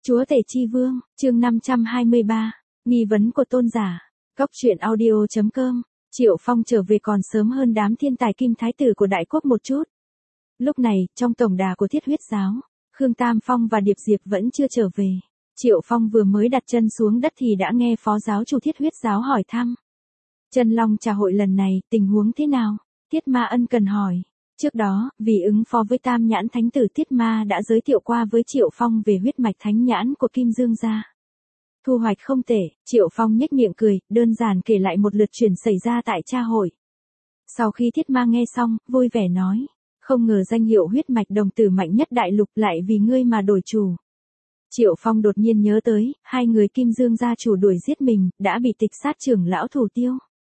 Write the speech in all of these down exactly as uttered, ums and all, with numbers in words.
Chúa tể chi vương, chương năm trăm hai mươi ba, nghi vấn của tôn giả. Cóc truyện audio chấm com. Triệu Phong trở về còn sớm hơn đám thiên tài kim thái tử của đại quốc một chút. Lúc này, trong tổng đà của Thiết Huyết giáo, Khương Tam Phong và Điệp Diệp vẫn chưa trở về. Triệu Phong vừa mới đặt chân xuống đất thì đã nghe phó giáo chủ Thiết Huyết giáo hỏi thăm. Chân Long trà hội lần này, tình huống thế nào? Thiết Ma ân cần hỏi. Trước đó, vì ứng phó với Tam Nhãn Thánh tử, Thiết Ma đã giới thiệu qua với Triệu Phong về huyết mạch thánh nhãn của Kim Dương gia. Thu hoạch không tệ, Triệu Phong nhếch miệng cười, đơn giản kể lại một lượt chuyện xảy ra tại tra hội. Sau khi Thiết Ma nghe xong, vui vẻ nói, không ngờ danh hiệu huyết mạch đồng tử mạnh nhất đại lục lại vì ngươi mà đổi chủ. Triệu Phong đột nhiên nhớ tới, hai người Kim Dương gia chủ đuổi giết mình, đã bị tịch sát trưởng lão thủ tiêu.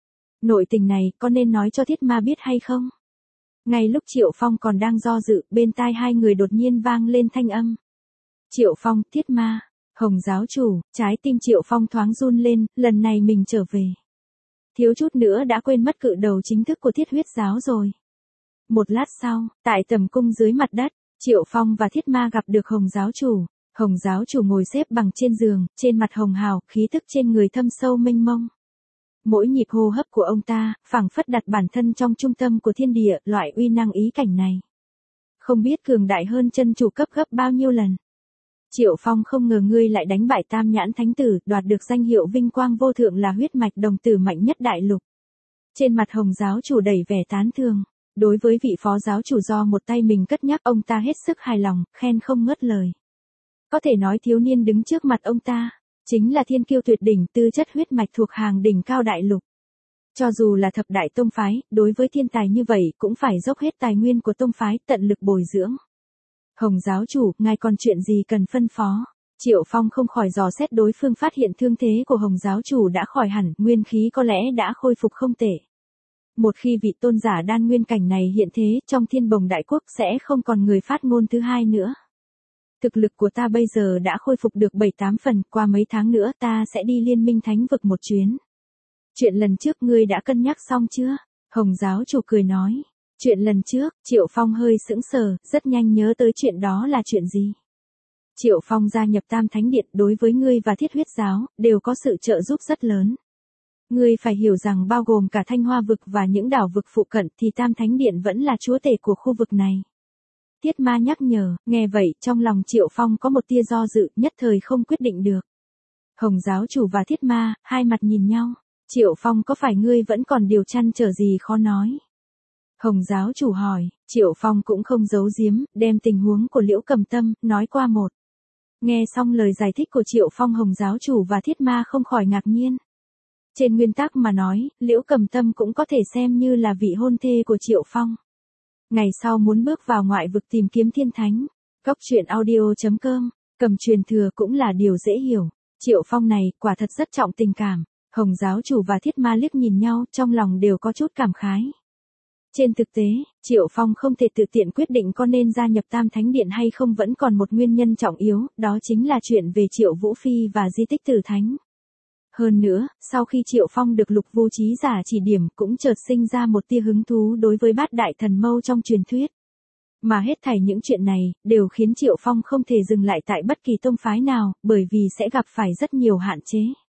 Nội tình này, có nên nói cho Thiết Ma biết hay không? Ngay lúc Triệu Phong còn đang do dự, bên tai hai người đột nhiên vang lên thanh âm. Triệu Phong, Thiết Ma, Hồng giáo chủ, trái tim Triệu Phong thoáng run lên, lần này mình trở về. Thiếu chút nữa đã quên mất cự đầu chính thức của Thiết Huyết giáo rồi. Một lát sau, tại tầm cung dưới mặt đất, Triệu Phong và Thiết Ma gặp được Hồng giáo chủ. Hồng giáo chủ ngồi xếp bằng trên giường, trên mặt hồng hào, khí tức trên người thâm sâu mênh mông. Mỗi nhịp hô hấp của ông ta, phảng phất đặt bản thân trong trung tâm của thiên địa, loại uy năng ý cảnh này. Không biết cường đại hơn chân chủ cấp gấp bao nhiêu lần. Triệu Phong, không ngờ ngươi lại đánh bại Tam Nhãn Thánh tử, đoạt được danh hiệu vinh quang vô thượng là huyết mạch đồng tử mạnh nhất đại lục. Trên mặt Hồng giáo chủ đầy vẻ tán thưởng. Đối với vị phó giáo chủ do một tay mình cất nhắc, ông ta hết sức hài lòng, khen không ngớt lời. Có thể nói thiếu niên đứng trước mặt ông ta, chính là thiên kiêu tuyệt đỉnh, tư chất huyết mạch thuộc hàng đỉnh cao đại lục. Cho dù là thập đại tông phái, đối với thiên tài như vậy cũng phải dốc hết tài nguyên của tông phái, tận lực bồi dưỡng. Hồng giáo chủ, ngài còn chuyện gì cần phân phó? Triệu Phong không khỏi dò xét đối phương, phát hiện thương thế của Hồng giáo chủ đã khỏi hẳn, nguyên khí có lẽ đã khôi phục không tệ. Một khi vị tôn giả đan nguyên cảnh này hiện thế, trong thiên bồng đại quốc sẽ không còn người phát ngôn thứ hai nữa. Thực lực của ta bây giờ đã khôi phục được bảy tám phần, qua mấy tháng nữa ta sẽ đi Liên Minh Thánh vực một chuyến. Chuyện lần trước ngươi đã cân nhắc xong chưa? Hồng giáo chủ cười nói. Chuyện lần trước, Triệu Phong hơi sững sờ, rất nhanh nhớ tới chuyện đó là chuyện gì. Triệu Phong gia nhập Tam Thánh Điện đối với ngươi và Thiết Huyết giáo, đều có sự trợ giúp rất lớn. Ngươi phải hiểu rằng bao gồm cả Thanh Hoa vực và những đảo vực phụ cận thì Tam Thánh Điện vẫn là chúa tể của khu vực này. Thiết Ma nhắc nhở, nghe vậy, trong lòng Triệu Phong có một tia do dự, nhất thời không quyết định được. Hồng giáo chủ và Thiết Ma, hai mặt nhìn nhau. Triệu Phong, có phải ngươi vẫn còn điều trăn trở gì khó nói? Hồng giáo chủ hỏi. Triệu Phong cũng không giấu giếm, đem tình huống của Liễu Cầm Tâm, nói qua một. Nghe xong lời giải thích của Triệu Phong, Hồng giáo chủ và Thiết Ma không khỏi ngạc nhiên. Trên nguyên tắc mà nói, Liễu Cầm Tâm cũng có thể xem như là vị hôn thê của Triệu Phong. Ngày sau muốn bước vào ngoại vực tìm kiếm thiên thánh. Cóc truyện audio chấm com. Cầm truyền thừa cũng là điều dễ hiểu. Triệu Phong này, quả thật rất trọng tình cảm. Hồng giáo chủ và Thiết Ma liếc nhìn nhau, trong lòng đều có chút cảm khái. Trên thực tế, Triệu Phong không thể tự tiện quyết định có nên gia nhập Tam Thánh Điện hay không, vẫn còn một nguyên nhân trọng yếu, đó chính là chuyện về Triệu Vũ Phi và di tích Tử Thánh. Hơn nữa, sau khi Triệu Phong được Lục Vu Chí giả chỉ điểm, cũng chợt sinh ra một tia hứng thú đối với bát đại thần mâu trong truyền thuyết. Mà hết thảy những chuyện này, đều khiến Triệu Phong không thể dừng lại tại bất kỳ tông phái nào, bởi vì sẽ gặp phải rất nhiều hạn chế.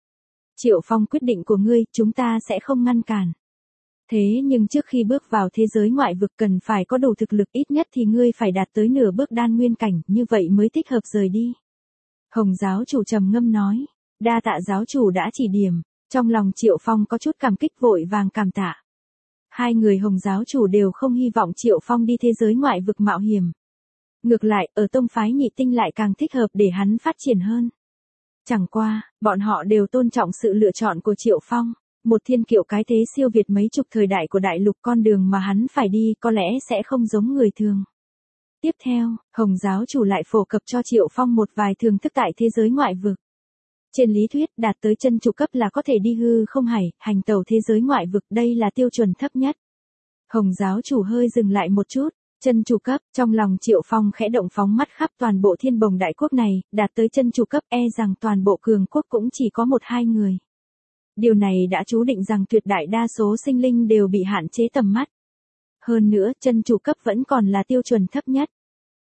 Triệu Phong, quyết định của ngươi, chúng ta sẽ không ngăn cản. Thế nhưng trước khi bước vào thế giới ngoại vực cần phải có đủ thực lực, ít nhất thì ngươi phải đạt tới nửa bước đan nguyên cảnh, như vậy mới thích hợp rời đi. Hồng giáo chủ trầm ngâm nói. Đa tạ giáo chủ đã chỉ điểm. Trong lòng Triệu Phong có chút cảm kích, vội vàng cảm tạ. Hai người Hồng giáo chủ đều không hy vọng Triệu Phong đi thế giới ngoại vực mạo hiểm. Ngược lại, ở tông phái nhị tinh lại càng thích hợp để hắn phát triển hơn. Chẳng qua, bọn họ đều tôn trọng sự lựa chọn của Triệu Phong. Một thiên kiệu cái thế siêu việt mấy chục thời đại của đại lục, con đường mà hắn phải đi có lẽ sẽ không giống người thường. Tiếp theo, Hồng giáo chủ lại phổ cập cho Triệu Phong một vài thưởng thức tại thế giới ngoại vực. Trên lý thuyết, đạt tới chân chủ cấp là có thể đi hư không hải, hành tẩu thế giới ngoại vực, đây là tiêu chuẩn thấp nhất. Hồng giáo chủ hơi dừng lại một chút, chân chủ cấp, trong lòng Triệu Phong khẽ động, phóng mắt khắp toàn bộ thiên bồng đại quốc này, đạt tới chân chủ cấp e rằng toàn bộ cường quốc cũng chỉ có một hai người. Điều này đã chú định rằng tuyệt đại đa số sinh linh đều bị hạn chế tầm mắt. Hơn nữa, chân chủ cấp vẫn còn là tiêu chuẩn thấp nhất.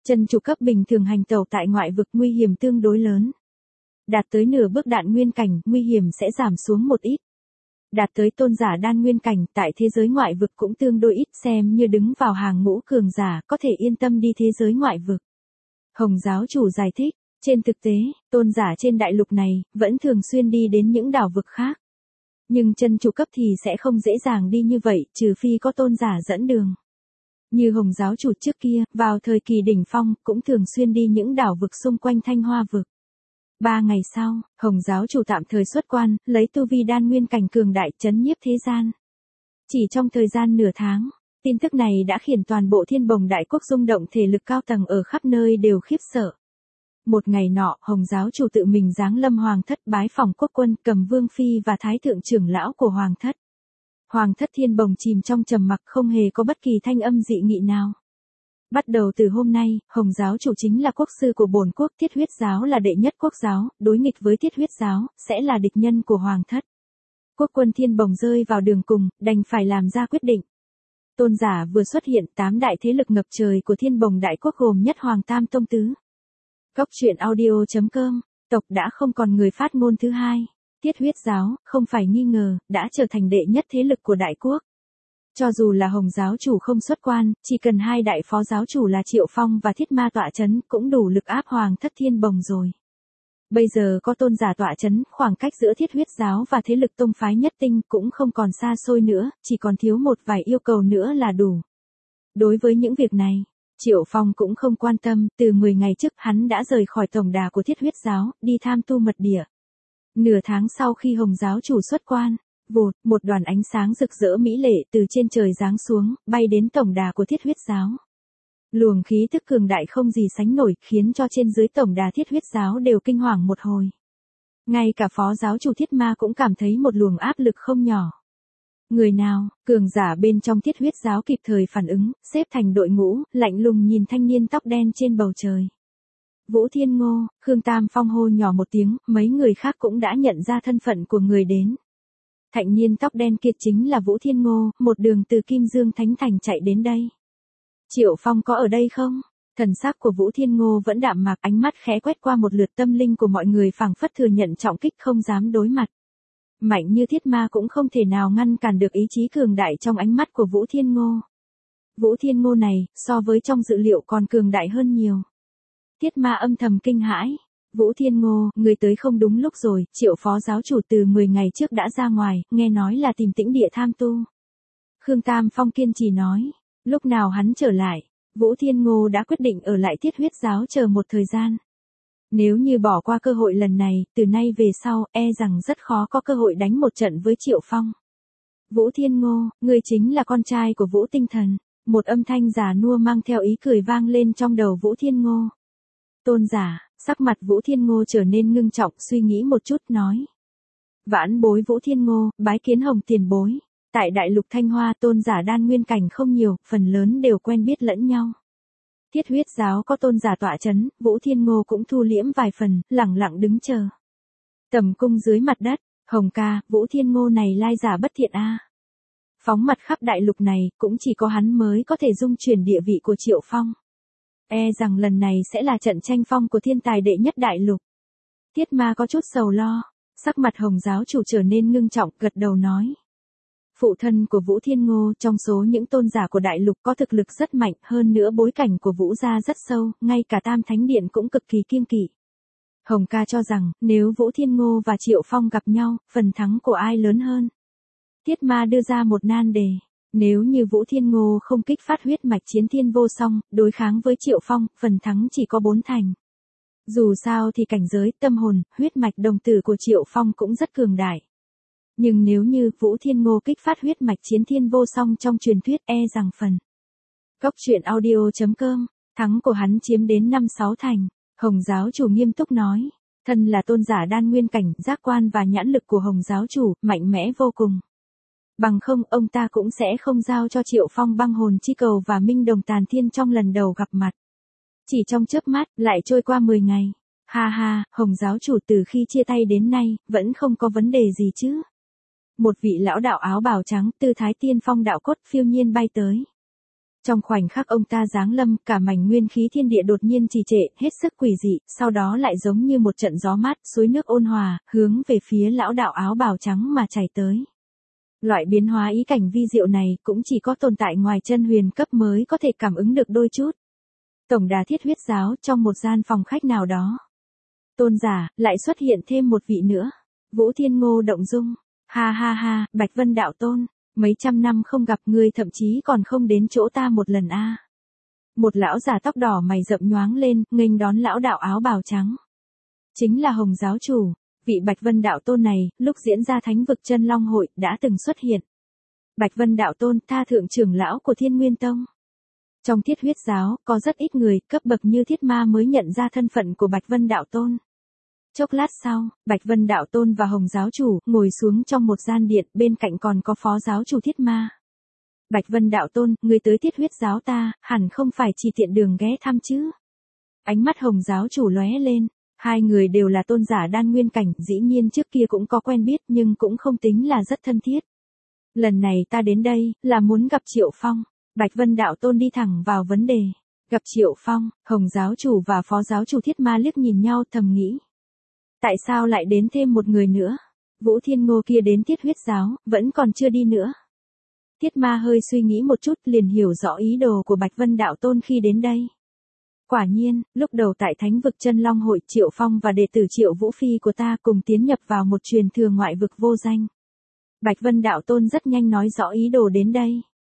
Chân chủ cấp bình thường hành tẩu tại ngoại vực nguy hiểm tương đối lớn. Đạt tới nửa bước đạn nguyên cảnh, nguy hiểm sẽ giảm xuống một ít. Đạt tới tôn giả đan nguyên cảnh, tại thế giới ngoại vực cũng tương đối ít, xem như đứng vào hàng ngũ cường giả, có thể yên tâm đi thế giới ngoại vực. Hồng giáo chủ giải thích, trên thực tế, tôn giả trên đại lục này, vẫn thường xuyên đi đến những đảo vực khác. Nhưng chân chủ cấp thì sẽ không dễ dàng đi như vậy, trừ phi có tôn giả dẫn đường. Như Hồng giáo chủ trước kia, vào thời kỳ đỉnh phong, cũng thường xuyên đi những đảo vực xung quanh Thanh Hoa vực. Ba ngày sau, Hồng giáo chủ tạm thời xuất quan, lấy tu vi đan nguyên cảnh cường đại chấn nhiếp thế gian. Chỉ trong thời gian nửa tháng, tin tức này đã khiến toàn bộ Thiên Bồng Đại Quốc rung động, thể lực cao tầng ở khắp nơi đều khiếp sợ. Một ngày nọ, Hồng giáo chủ tự mình giáng lâm hoàng thất, bái phỏng quốc quân, cầm vương phi và thái thượng trưởng lão của hoàng thất. Hoàng thất Thiên Bồng chìm trong trầm mặc, không hề có bất kỳ thanh âm dị nghị nào. Bắt đầu từ hôm nay, Hồng giáo chủ chính là quốc sư của bổn quốc, Thiết Huyết giáo là đệ nhất quốc giáo, đối nghịch với Thiết Huyết giáo, sẽ là địch nhân của hoàng thất. Quốc quân Thiên Bồng rơi vào đường cùng, đành phải làm ra quyết định. Tôn giả vừa xuất hiện, tám đại thế lực ngập trời của Thiên Bồng Đại Quốc gồm nhất Hoàng Tam Tông Tứ. Cốc truyện audio chấm com, tộc đã không còn người phát ngôn thứ hai. Thiết Huyết giáo, không phải nghi ngờ, đã trở thành đệ nhất thế lực của đại quốc. Cho dù là Hồng giáo chủ không xuất quan, chỉ cần hai đại phó giáo chủ là Triệu Phong và Thiết Ma tọa chấn, cũng đủ lực áp hoàng thất Thiên Bồng rồi. Bây giờ có tôn giả tọa chấn, khoảng cách giữa Thiết Huyết giáo và thế lực tông phái nhất tinh cũng không còn xa xôi nữa, chỉ còn thiếu một vài yêu cầu nữa là đủ. Đối với những việc này, Triệu Phong cũng không quan tâm, từ mười ngày trước hắn đã rời khỏi tổng đà của Thiết Huyết giáo, đi tham tu mật địa. Nửa tháng sau khi Hồng giáo chủ xuất quan, vụt, một đoàn ánh sáng rực rỡ mỹ lệ từ trên trời giáng xuống, bay đến tổng đà của Thiết Huyết giáo. Luồng khí tức cường đại không gì sánh nổi, khiến cho trên dưới tổng đà Thiết Huyết giáo đều kinh hoàng một hồi. Ngay cả phó giáo chủ Thiết Ma cũng cảm thấy một luồng áp lực không nhỏ. Người nào, cường giả bên trong Thiết Huyết giáo kịp thời phản ứng, xếp thành đội ngũ, lạnh lùng nhìn thanh niên tóc đen trên bầu trời. Vũ Thiên Ngô, Khương Tam Phong hô nhỏ một tiếng, mấy người khác cũng đã nhận ra thân phận của người đến. Thanh niên tóc đen kia chính là Vũ Thiên Ngô, một đường từ Kim Dương Thánh Thành chạy đến đây. Triệu Phong có ở đây không? Thần sắc của Vũ Thiên Ngô vẫn đạm mạc, ánh mắt khẽ quét qua một lượt, tâm linh của mọi người phảng phất thừa nhận trọng kích, không dám đối mặt. Mạnh như Thiết Ma cũng không thể nào ngăn cản được ý chí cường đại trong ánh mắt của Vũ Thiên Ngô. Vũ Thiên Ngô này, so với trong dự liệu còn cường đại hơn nhiều. Thiết Ma âm thầm kinh hãi. Vũ Thiên Ngô, người tới không đúng lúc rồi, Triệu phó giáo chủ từ mười ngày trước đã ra ngoài, nghe nói là tìm tĩnh địa tham tu. Khương Tam Phong kiên trì nói, lúc nào hắn trở lại, Vũ Thiên Ngô đã quyết định ở lại Thiết Huyết giáo chờ một thời gian. Nếu như bỏ qua cơ hội lần này, từ nay về sau, e rằng rất khó có cơ hội đánh một trận với Triệu Phong. Vũ Thiên Ngô, người chính là con trai của Vũ Tinh Thần. Một âm thanh già nua mang theo ý cười vang lên trong đầu Vũ Thiên Ngô. Tôn giả, sắc mặt Vũ Thiên Ngô trở nên ngưng trọng, suy nghĩ một chút nói. Vãn bối Vũ Thiên Ngô, bái kiến Hồng tiền bối. Tại đại lục Thanh Hoa, tôn giả đan nguyên cảnh không nhiều, phần lớn đều quen biết lẫn nhau. Thiết Huyết giáo có tôn giả tọa chấn, Vũ Thiên Ngô cũng thu liễm vài phần, lẳng lặng đứng chờ. Tầm cung dưới mặt đất, Hồng ca, Vũ Thiên Ngô này lai giả bất thiện a. Phóng mặt khắp đại lục này, cũng chỉ có hắn mới có thể dung chuyển địa vị của Triệu Phong. E rằng lần này sẽ là trận tranh phong của thiên tài đệ nhất đại lục. Thiết Ma có chút sầu lo, sắc mặt Hồng giáo chủ trở nên ngưng trọng, gật đầu nói. Phụ thân của Vũ Thiên Ngô trong số những tôn giả của đại lục có thực lực rất mạnh, hơn nữa bối cảnh của Vũ gia rất sâu, ngay cả Tam Thánh Điện cũng cực kỳ kiêng kỵ. Hồng ca cho rằng, nếu Vũ Thiên Ngô và Triệu Phong gặp nhau, phần thắng của ai lớn hơn? Thiết Ma đưa ra một nan đề. Nếu như Vũ Thiên Ngô không kích phát huyết mạch chiến thiên vô song, đối kháng với Triệu Phong, phần thắng chỉ có bốn thành. Dù sao thì cảnh giới, tâm hồn, huyết mạch đồng tử của Triệu Phong cũng rất cường đại. Nhưng nếu như Vũ Thiên Ngô kích phát huyết mạch chiến thiên vô song trong truyền thuyết, e rằng phần. Cốc truyện audio chấm com, thắng của hắn chiếm đến năm sáu thành. Hồng giáo chủ nghiêm túc nói. Thân là tôn giả đan nguyên cảnh, giác quan và nhãn lực của Hồng giáo chủ, mạnh mẽ vô cùng. Bằng không, ông ta cũng sẽ không giao cho Triệu Phong băng hồn chi cầu và minh đồng tàn thiên trong lần đầu gặp mặt. Chỉ trong chớp mắt, lại trôi qua mười ngày. Ha ha, Hồng giáo chủ từ khi chia tay đến nay, vẫn không có vấn đề gì chứ. Một vị lão đạo áo bào trắng, tư thái tiên phong đạo cốt phiêu nhiên bay tới. Trong khoảnh khắc ông ta giáng lâm, cả mảnh nguyên khí thiên địa đột nhiên trì trệ, hết sức quỷ dị, sau đó lại giống như một trận gió mát, suối nước ôn hòa, hướng về phía lão đạo áo bào trắng mà chảy tới. Loại biến hóa ý cảnh vi diệu này cũng chỉ có tồn tại ngoài chân huyền cấp mới có thể cảm ứng được đôi chút. Tổng đà Thiết Huyết Giáo trong một gian phòng khách nào đó. Tôn giả, lại xuất hiện thêm một vị nữa. Vũ Thiên Ngô động dung. Ha ha ha, Bạch Vân Đạo Tôn. Mấy trăm năm không gặp ngươi thậm chí còn không đến chỗ ta một lần a. À. Một lão già tóc đỏ mày rậm nhoáng lên, nghênh đón lão đạo áo bào trắng. Chính là Hồng giáo chủ. Vị Bạch Vân Đạo Tôn này, lúc diễn ra Thánh vực Chân Long hội, đã từng xuất hiện. Bạch Vân Đạo Tôn, tha thượng trưởng lão của Thiên Nguyên Tông. Trong Thiết Huyết Giáo, có rất ít người, cấp bậc như Thiết Ma mới nhận ra thân phận của Bạch Vân Đạo Tôn. Chốc lát sau, Bạch Vân Đạo Tôn và Hồng giáo chủ, ngồi xuống trong một gian điện, bên cạnh còn có Phó giáo chủ Thiết Ma. Bạch Vân Đạo Tôn, người tới Thiết Huyết Giáo ta, hẳn không phải chỉ tiện đường ghé thăm chứ. Ánh mắt Hồng giáo chủ lóe lên. Hai người đều là tôn giả đan nguyên cảnh, dĩ nhiên trước kia cũng có quen biết nhưng cũng không tính là rất thân thiết. Lần này ta đến đây, là muốn gặp Triệu Phong. Bạch Vân Đạo Tôn đi thẳng vào vấn đề. Gặp Triệu Phong, Hồng giáo chủ và Phó giáo chủ Thiết Ma liếc nhìn nhau thầm nghĩ. Tại sao lại đến thêm một người nữa? Vũ Thiên Ngô kia đến Thiết Huyết Giáo, vẫn còn chưa đi nữa. Thiết Ma hơi suy nghĩ một chút liền hiểu rõ ý đồ của Bạch Vân Đạo Tôn khi đến đây. Quả nhiên, lúc đầu tại Thánh vực Chân Long hội, Triệu Phong và đệ tử Triệu Vũ Phi của ta cùng tiến nhập vào một truyền thừa ngoại vực vô danh. Bạch Vân Đạo Tôn rất nhanh nói rõ ý đồ đến đây.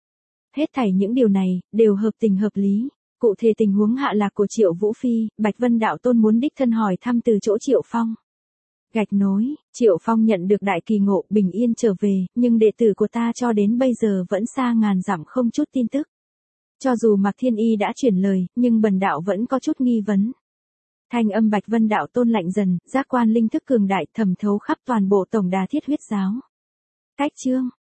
Hết thảy những điều này, đều hợp tình hợp lý. Cụ thể tình huống hạ lạc của Triệu Vũ Phi, Bạch Vân Đạo Tôn muốn đích thân hỏi thăm từ chỗ Triệu Phong. Gạch nối, Triệu Phong nhận được đại kỳ ngộ, bình yên trở về, nhưng đệ tử của ta cho đến bây giờ vẫn xa ngàn dặm không chút tin tức. Cho dù Mạc Thiên Y đã chuyển lời, nhưng bần đạo vẫn có chút nghi vấn. Thanh âm Bạch Vân Đạo Tôn lạnh dần, giác quan linh thức cường đại thẩm thấu khắp toàn bộ tổng đà Thiết Huyết Giáo. Cách chương,